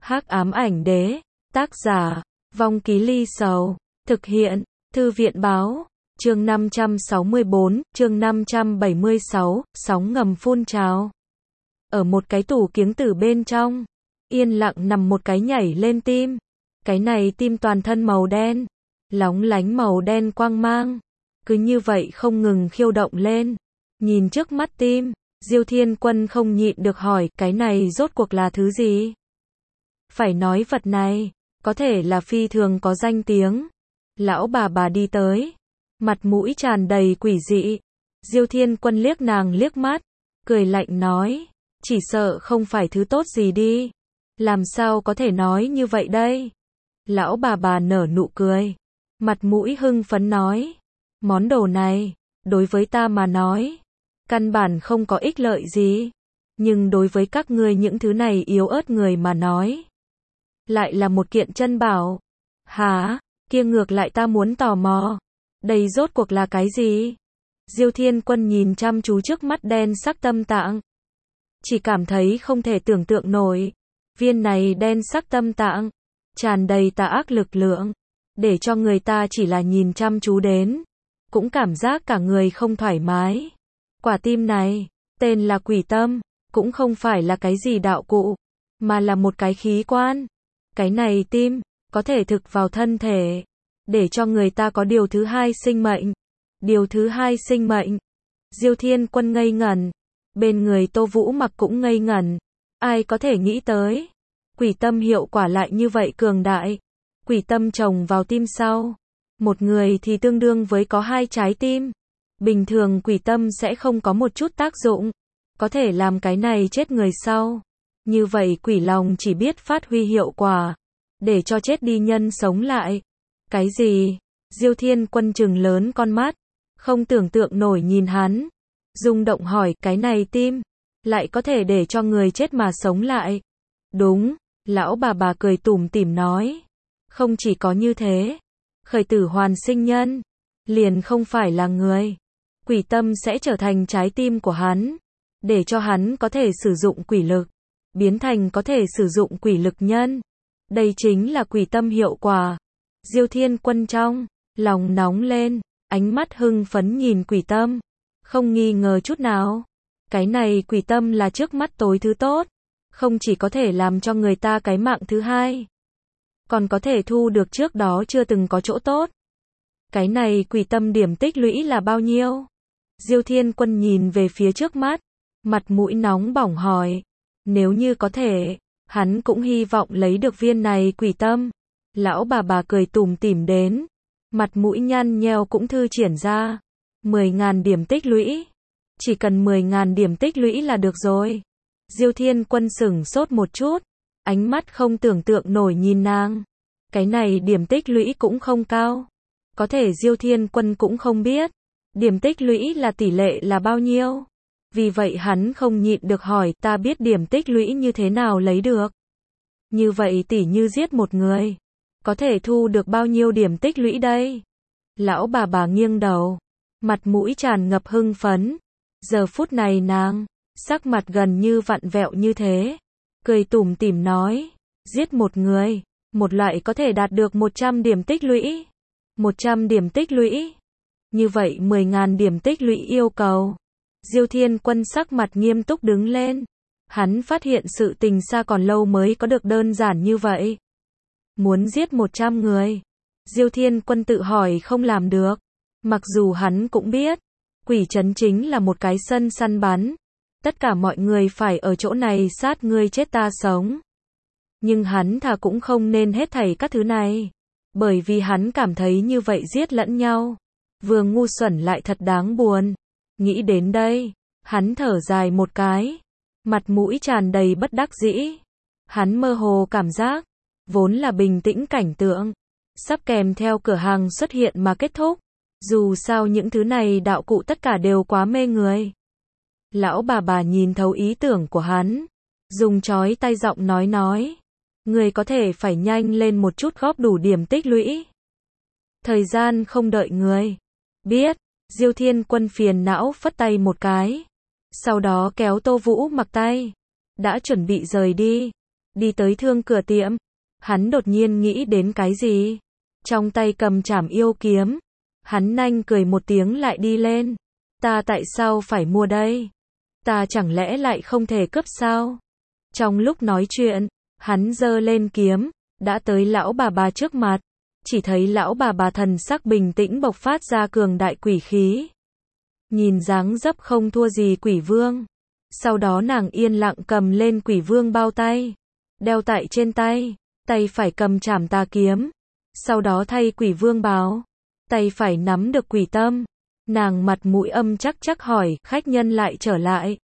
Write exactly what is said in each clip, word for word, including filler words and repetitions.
Hắc ám ảnh đế, tác giả, Vong Ký Ly Sầu, thực hiện, Thư viện báo, chương năm trăm sáu mươi bốn, chương năm trăm bảy mươi sáu, sóng ngầm phun trào. Ở một cái tủ kiếng từ bên trong, yên lặng nằm một cái nhảy lên tim. Cái này tim toàn thân màu đen, lóng lánh màu đen quang mang, cứ như vậy không ngừng khiêu động lên. Nhìn trước mắt tim, Diêu Thiên Quân không nhịn được hỏi, cái này rốt cuộc là thứ gì? Phải nói vật này, có thể là phi thường có danh tiếng. Lão bà bà đi tới, mặt mũi tràn đầy quỷ dị. Diêu Thiên Quân liếc nàng liếc mắt, cười lạnh nói, chỉ sợ không phải thứ tốt gì đi. Làm sao có thể nói như vậy đây? Lão bà bà nở nụ cười, mặt mũi hưng phấn nói, món đồ này, đối với ta mà nói, căn bản không có ích lợi gì. Nhưng đối với các ngươi những thứ này yếu ớt người mà nói, lại là một kiện chân bảo. Hả? Kia ngược lại ta muốn tò mò. Đây rốt cuộc là cái gì? Diêu Thiên Quân nhìn chăm chú trước mắt đen sắc tâm tạng, chỉ cảm thấy không thể tưởng tượng nổi. Viên này đen sắc tâm tạng, tràn đầy tà ác lực lượng, để cho người ta chỉ là nhìn chăm chú đến, cũng cảm giác cả người không thoải mái. Quả tim này, tên là quỷ tâm, cũng không phải là cái gì đạo cụ, mà là một cái khí quan. Cái này tim, có thể thực vào thân thể, để cho người ta có điều thứ hai sinh mệnh. Điều thứ hai sinh mệnh. Diêu Thiên Quân ngây ngẩn, bên người Tô Vũ Mặc cũng ngây ngẩn. Ai có thể nghĩ tới, quỷ tâm hiệu quả lại như vậy cường đại. Quỷ tâm trồng vào tim sau, một người thì tương đương với có hai trái tim. Bình thường quỷ tâm sẽ không có một chút tác dụng, có thể làm cái này chết người sau. Như vậy quỷ lòng chỉ biết phát huy hiệu quả, để cho chết đi nhân sống lại. Cái gì? Diêu Thiên Quân trừng lớn con mắt, không tưởng tượng nổi nhìn hắn, rung động hỏi, cái này tim, lại có thể để cho người chết mà sống lại? Đúng, lão bà bà cười tủm tỉm nói, không chỉ có như thế, khởi tử hoàn sinh nhân, liền không phải là người. Quỷ tâm sẽ trở thành trái tim của hắn, để cho hắn có thể sử dụng quỷ lực, biến thành có thể sử dụng quỷ lực nhân. Đây chính là quỷ tâm hiệu quả. Diêu Thiên Quân trong lòng nóng lên, ánh mắt hưng phấn nhìn quỷ tâm, không nghi ngờ chút nào. Cái này quỷ tâm là trước mắt tối thứ tốt, không chỉ có thể làm cho người ta cái mạng thứ hai, còn có thể thu được trước đó chưa từng có chỗ tốt. Cái này quỷ tâm điểm tích lũy là bao nhiêu? Diêu Thiên Quân nhìn về phía trước mắt, mặt mũi nóng bỏng hỏi. Nếu như có thể, hắn cũng hy vọng lấy được viên này quỷ tâm. Lão bà bà cười tủm tỉm đến, mặt mũi nhăn nheo cũng thư triển ra. Mười ngàn điểm tích lũy. Chỉ cần mười ngàn điểm tích lũy là được rồi. Diêu Thiên Quân sửng sốt một chút, ánh mắt không tưởng tượng nổi nhìn nàng. Cái này điểm tích lũy cũng không cao. Có thể Diêu Thiên Quân cũng không biết, điểm tích lũy là tỷ lệ là bao nhiêu. Vì vậy hắn không nhịn được hỏi, ta biết điểm tích lũy như thế nào lấy được. Như vậy tỉ như giết một người, có thể thu được bao nhiêu điểm tích lũy đây? Lão bà bà nghiêng đầu, mặt mũi tràn ngập hưng phấn. Giờ phút này nàng, sắc mặt gần như vặn vẹo như thế, cười tủm tỉm nói, giết một người, một loại có thể đạt được một trăm điểm tích lũy. một trăm điểm tích lũy. Như vậy mười ngàn điểm tích lũy yêu cầu. Diêu Thiên Quân sắc mặt nghiêm túc đứng lên. Hắn phát hiện sự tình xa còn lâu mới có được đơn giản như vậy. Muốn giết một trăm người, Diêu Thiên Quân tự hỏi không làm được. Mặc dù hắn cũng biết, quỷ trấn chính là một cái sân săn bắn. Tất cả mọi người phải ở chỗ này sát ngươi chết ta sống. Nhưng hắn thà cũng không nên hết thảy các thứ này. Bởi vì hắn cảm thấy như vậy giết lẫn nhau, vừa ngu xuẩn lại thật đáng buồn. Nghĩ đến đây, hắn thở dài một cái, mặt mũi tràn đầy bất đắc dĩ. Hắn mơ hồ cảm giác, vốn là bình tĩnh cảnh tượng, sắp kèm theo cửa hàng xuất hiện mà kết thúc. Dù sao những thứ này đạo cụ tất cả đều quá mê người. Lão bà bà nhìn thấu ý tưởng của hắn, dùng chói tai giọng nói nói, người có thể phải nhanh lên một chút góp đủ điểm tích lũy. Thời gian không đợi người. Biết. Diêu Thiên Quân phiền não phất tay một cái, sau đó kéo Tô Vũ Mặc tay, đã chuẩn bị rời đi. đi tới thương cửa tiệm. Hắn đột nhiên nghĩ đến cái gì? Trong tay cầm trảm yêu kiếm. Hắn nhanh cười một tiếng lại đi lên. Ta tại sao phải mua đây? Ta chẳng lẽ lại không thể cướp sao? Trong lúc nói chuyện, hắn giơ lên kiếm, đã tới lão bà bà trước mặt. Chỉ thấy lão bà bà thần sắc bình tĩnh bộc phát ra cường đại quỷ khí. Nhìn dáng dấp không thua gì quỷ vương. Sau đó nàng yên lặng cầm lên quỷ vương bao tay. Đeo tại trên tay. Tay phải cầm trảm tà kiếm. Sau đó thay quỷ vương bào. Tay phải nắm được quỷ tâm. Nàng mặt mũi âm chắc chắc hỏi, khách nhân lại trở lại.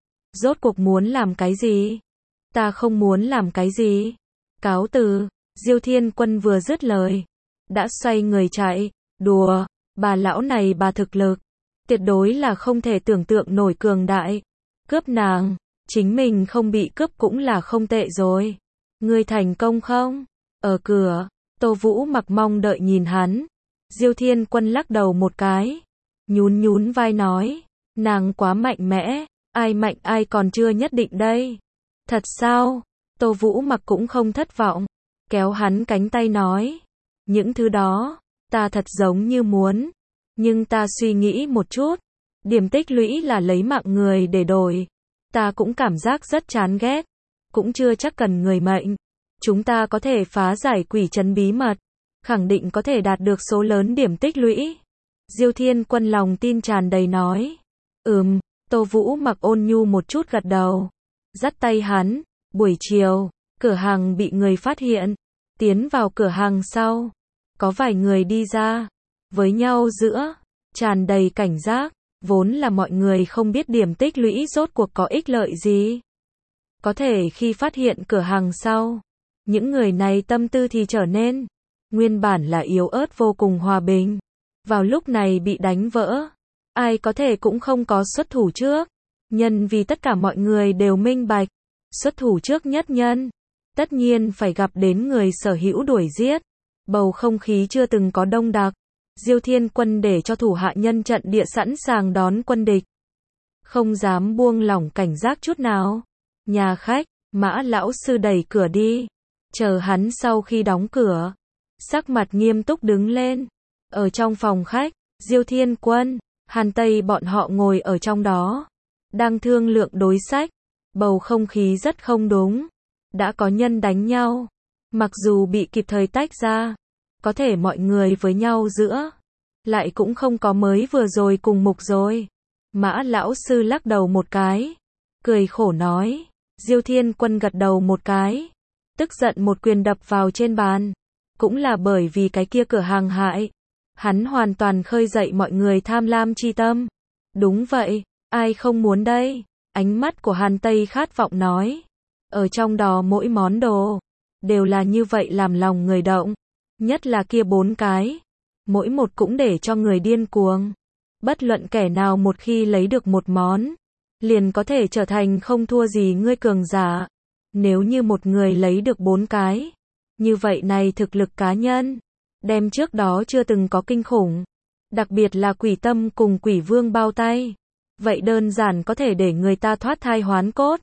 Rốt cuộc muốn làm cái gì? Ta không muốn làm cái gì. Cáo từ. Diêu Thiên Quân vừa dứt lời, đã xoay người chạy. Đùa, bà lão này bà thực lực, tuyệt đối là không thể tưởng tượng nổi cường đại. Cướp nàng, chính mình không bị cướp cũng là không tệ rồi. Ngươi thành công không? Ở cửa, Tô Vũ Mặc mong đợi nhìn hắn. Diêu Thiên Quân lắc đầu một cái, nhún nhún vai nói, nàng quá mạnh mẽ, ai mạnh ai còn chưa nhất định đây. Thật sao? Tô Vũ Mặc cũng không thất vọng, kéo hắn cánh tay nói, những thứ đó, ta thật giống như muốn, nhưng ta suy nghĩ một chút, điểm tích lũy là lấy mạng người để đổi, ta cũng cảm giác rất chán ghét, cũng chưa chắc cần người mệnh, chúng ta có thể phá giải quỷ trấn bí mật, khẳng định có thể đạt được số lớn điểm tích lũy. Diêu Thiên Quân lòng tin tràn đầy nói, ừm, Tô Vũ Mặc ôn nhu một chút gật đầu, dắt tay hắn. Buổi chiều, cửa hàng bị người phát hiện, tiến vào cửa hàng sau, có vài người đi ra, với nhau giữa, tràn đầy cảnh giác, vốn là mọi người không biết điểm tích lũy rốt cuộc có ích lợi gì. Có thể khi phát hiện cửa hàng sau, những người này tâm tư thì trở nên, nguyên bản là yếu ớt vô cùng hòa bình, vào lúc này bị đánh vỡ, ai có thể cũng không có xuất thủ trước, nhân vì tất cả mọi người đều minh bạch. Xuất thủ trước nhất nhân, tất nhiên phải gặp đến người sở hữu đuổi giết. Bầu không khí chưa từng có đông đặc. Diêu Thiên Quân để cho thủ hạ nhân trận địa sẵn sàng đón quân địch. Không dám buông lỏng cảnh giác chút nào. Nhà khách, Mã lão sư đẩy cửa đi. Chờ hắn sau khi đóng cửa. Sắc mặt nghiêm túc đứng lên. Ở trong phòng khách, Diêu Thiên Quân, Hàn Tây bọn họ ngồi ở trong đó. Đang thương lượng đối sách. Bầu không khí rất không đúng. Đã có nhân đánh nhau. Mặc dù bị kịp thời tách ra. Có thể mọi người với nhau giữa. Lại cũng không có mới vừa rồi cùng mục rồi. Mã lão sư lắc đầu một cái. Cười khổ nói. Diêu Thiên Quân gật đầu một cái. Tức giận một quyền đập vào trên bàn. Cũng là bởi vì cái kia cửa hàng hại. Hắn hoàn toàn khơi dậy mọi người tham lam chi tâm. Đúng vậy. Ai không muốn đây? Ánh mắt của Hàn Tây khát vọng nói. Ở trong đó mỗi món đồ. Đều là như vậy làm lòng người động. Nhất là kia bốn cái. Mỗi một cũng để cho người điên cuồng. Bất luận kẻ nào một khi lấy được một món. Liền có thể trở thành không thua gì ngươi cường giả. Nếu như một người lấy được bốn cái. Như vậy này thực lực cá nhân. Đem trước đó chưa từng có kinh khủng. Đặc biệt là quỷ tâm cùng quỷ vương bao tay. Vậy đơn giản có thể để người ta thoát thai hoán cốt.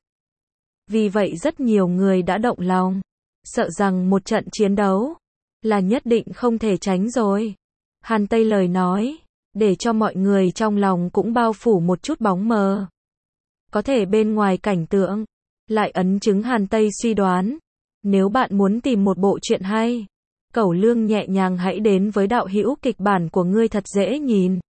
Vì vậy rất nhiều người đã động lòng. Sợ rằng một trận chiến đấu. Là nhất định không thể tránh rồi. Hàn Tây lời nói. Để cho mọi người trong lòng cũng bao phủ một chút bóng mờ. Có thể bên ngoài cảnh tượng. Lại ấn chứng Hàn Tây suy đoán. Nếu bạn muốn tìm một bộ truyện hay. Cẩu Lương nhẹ nhàng hãy đến với đạo hữu kịch bản của ngươi thật dễ nhìn.